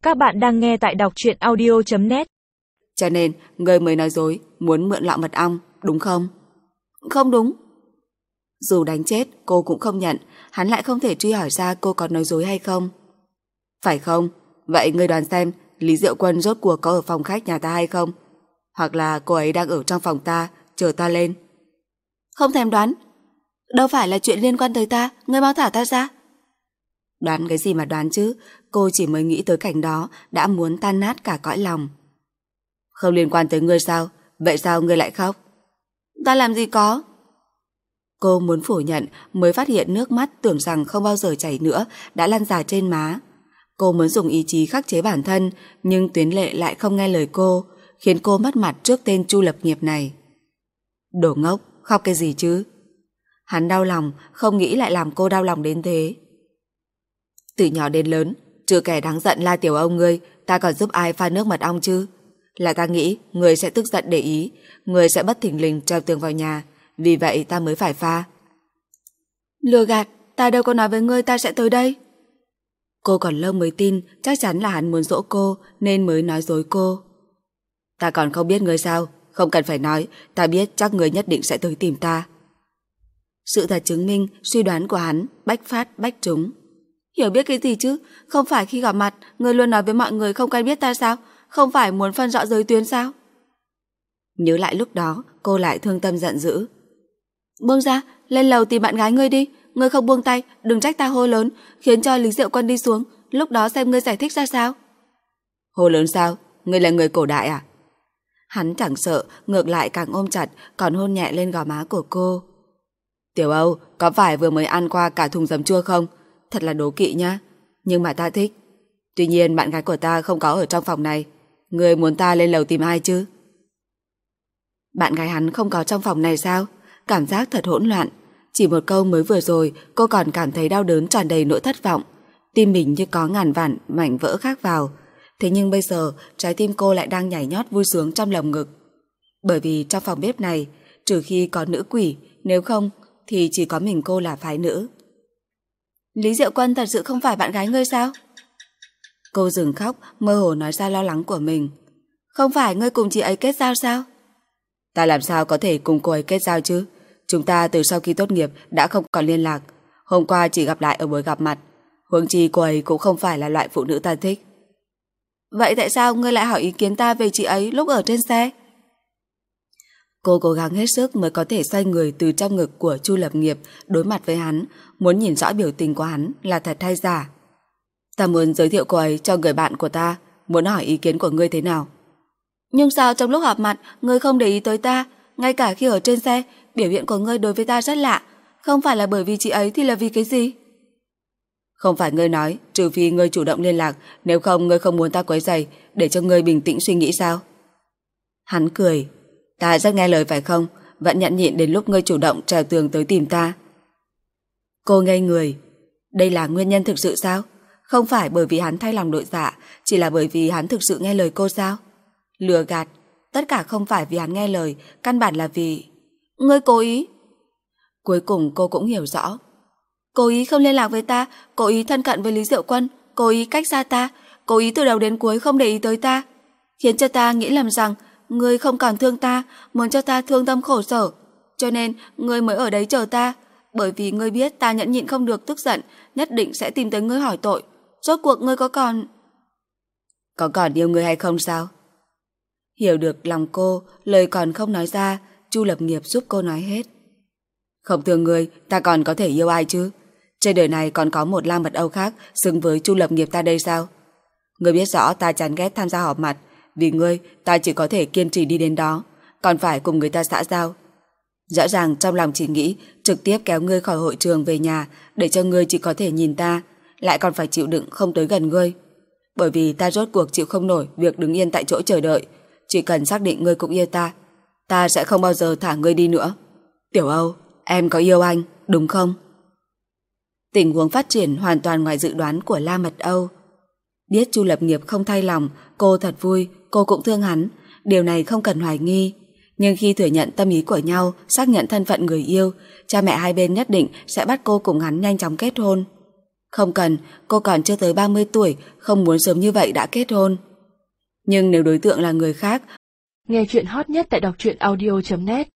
Các bạn đang nghe tại đọc truyện audio.net. Cho nên, ngươi mới nói dối, muốn mượn lọ mật ong, đúng không? Không đúng. Dù đánh chết, cô cũng không nhận, hắn lại không thể truy hỏi ra cô có nói dối hay không. Phải không? Vậy ngươi đoán xem, Lý Diệu Quân rốt cuộc có ở phòng khách nhà ta hay không? Hoặc là cô ấy đang ở trong phòng ta, chờ ta lên? Không thèm đoán. Đâu phải là chuyện liên quan tới ta, ngươi mau thả ta ra. Đoán cái gì mà đoán chứ, cô chỉ mới nghĩ tới cảnh đó đã muốn tan nát cả cõi lòng. Không liên quan tới ngươi sao? Vậy sao ngươi lại khóc? Ta làm gì có. Cô muốn phủ nhận mới phát hiện nước mắt tưởng rằng không bao giờ chảy nữa đã lăn dài trên má. Cô muốn dùng ý chí khắc chế bản thân, nhưng Tuyến Lệ lại không nghe lời cô, khiến cô mất mặt trước tên Chu Lập Nghiệp này. Đồ ngốc, khóc cái gì chứ? Hắn đau lòng, không nghĩ lại làm cô đau lòng đến thế. Từ nhỏ đến lớn, trừ kẻ đáng giận la tiểu ông ngươi, ta còn giúp ai pha nước mật ong chứ? Là ta nghĩ người sẽ tức giận để ý, người sẽ bất thình lình treo tường vào nhà, vì vậy ta mới phải pha. Lừa gạt, ta đâu có nói với ngươi ta sẽ tới đây. Cô còn lâu mới tin chắc chắn là hắn muốn dỗ cô nên mới nói dối cô. Ta còn không biết ngươi sao, không cần phải nói, ta biết chắc ngươi nhất định sẽ tới tìm ta. Sự thật chứng minh suy đoán của hắn bách phát bách trúng. Hiểu biết cái gì chứ, không phải khi gặp mặt ngươi luôn nói với mọi người không quen biết ta sao? Không phải muốn phân rõ giới tuyến sao? Nhớ lại lúc đó, cô lại thương tâm giận dữ. Buông ra, lên lầu tìm bạn gái ngươi đi. Ngươi không buông tay, đừng trách ta hô lớn, khiến cho Lý Diệu Quân đi xuống. Lúc đó xem ngươi giải thích ra sao. Hô lớn sao? Ngươi là người cổ đại à? Hắn chẳng sợ, ngược lại càng ôm chặt, còn hôn nhẹ lên gò má của cô. Tiểu Âu, có phải vừa mới ăn qua cả thùng giấm chua không? Thật là đố kỵ nhá. Nhưng mà ta thích. Tuy nhiên bạn gái của ta không có ở trong phòng này. Ngươi muốn ta lên lầu tìm ai chứ? Bạn gái hắn không có trong phòng này sao? Cảm giác thật hỗn loạn. Chỉ một câu mới vừa rồi cô còn cảm thấy đau đớn tràn đầy nỗi thất vọng. Tim mình như có ngàn vạn mảnh vỡ khác vào. Thế nhưng bây giờ trái tim cô lại đang nhảy nhót vui sướng trong lồng ngực. Bởi vì trong phòng bếp này, trừ khi có nữ quỷ, nếu không thì chỉ có mình cô là phái nữ. Lý Diệu Quân thật sự không phải bạn gái ngươi sao? Cô dừng khóc, mơ hồ nói ra lo lắng của mình. Không phải ngươi cùng chị ấy kết giao sao? Ta làm sao có thể cùng cô ấy kết giao chứ? Chúng ta từ sau khi tốt nghiệp đã không còn liên lạc. Hôm qua chỉ gặp lại ở buổi gặp mặt. Huống chi cô ấy cũng không phải là loại phụ nữ ta thích. Vậy tại sao ngươi lại hỏi ý kiến ta về chị ấy lúc ở trên xe? Cô cố gắng hết sức mới có thể xoay người từ trong ngực của Chu Lập Nghiệp đối mặt với hắn, muốn nhìn rõ biểu tình của hắn là thật hay giả. Ta muốn giới thiệu cô ấy cho người bạn của ta, muốn hỏi ý kiến của ngươi thế nào. Nhưng sao trong lúc họp mặt ngươi không để ý tới ta? Ngay cả khi ở trên xe, biểu hiện của ngươi đối với ta rất lạ. Không phải là bởi vì chị ấy thì là vì cái gì? Không phải ngươi nói, trừ phi ngươi chủ động liên lạc, nếu không ngươi không muốn ta quấy rầy để cho ngươi bình tĩnh suy nghĩ sao? Hắn cười. Ta rất nghe lời phải không? Vẫn nhẫn nhịn đến lúc ngươi chủ động trèo tường tới tìm ta. Cô ngây người. Đây là nguyên nhân thực sự sao? Không phải bởi vì hắn thay lòng đổi dạ, chỉ là bởi vì hắn thực sự nghe lời cô sao? Lừa gạt. Tất cả không phải vì hắn nghe lời, căn bản là vì... Ngươi cố ý. Cuối cùng cô cũng hiểu rõ. Cố ý không liên lạc với ta, cố ý thân cận với Lý Diệu Quân, cố ý cách xa ta, cố ý từ đầu đến cuối không để ý tới ta, khiến cho ta nghĩ lầm rằng ngươi không còn thương ta, muốn cho ta thương tâm khổ sở. Cho nên ngươi mới ở đấy chờ ta, bởi vì ngươi biết ta nhẫn nhịn không được tức giận, nhất định sẽ tìm tới ngươi hỏi tội. Rốt cuộc ngươi có còn yêu ngươi hay không sao? Hiểu được lòng cô, lời còn không nói ra, Chu Lập Nghiệp giúp cô nói hết. Không thương ngươi, ta còn có thể yêu ai chứ? Trên đời này còn có một lang mật âu khác xứng với Chu Lập Nghiệp ta đây sao? Ngươi biết rõ ta chán ghét tham gia họp mặt, vì ngươi ta chỉ có thể kiên trì đi đến đó, còn phải cùng người ta xã giao. Rõ ràng trong lòng chỉ nghĩ trực tiếp kéo ngươi khỏi hội trường về nhà để cho ngươi chỉ có thể nhìn ta, lại còn phải chịu đựng không tới gần ngươi. Bởi vì ta rốt cuộc chịu không nổi việc đứng yên tại chỗ chờ đợi. Chỉ cần xác định ngươi cũng yêu ta, ta sẽ không bao giờ thả ngươi đi nữa. Tiểu Âu, em có yêu anh, đúng không? Tình huống phát triển hoàn toàn ngoài dự đoán của La Mật Âu. Biết Chu Lập Nghiệp không thay lòng, cô thật vui, cô cũng thương hắn, điều này không cần hoài nghi. Nhưng khi thừa nhận tâm ý của nhau, xác nhận thân phận người yêu, cha mẹ hai bên nhất định sẽ bắt cô cùng hắn nhanh chóng kết hôn. Không cần, cô còn chưa tới 30 tuổi, không muốn sớm như vậy đã kết hôn. Nhưng nếu đối tượng là người khác... Nghe chuyện hot nhất tại đọc truyện audio.net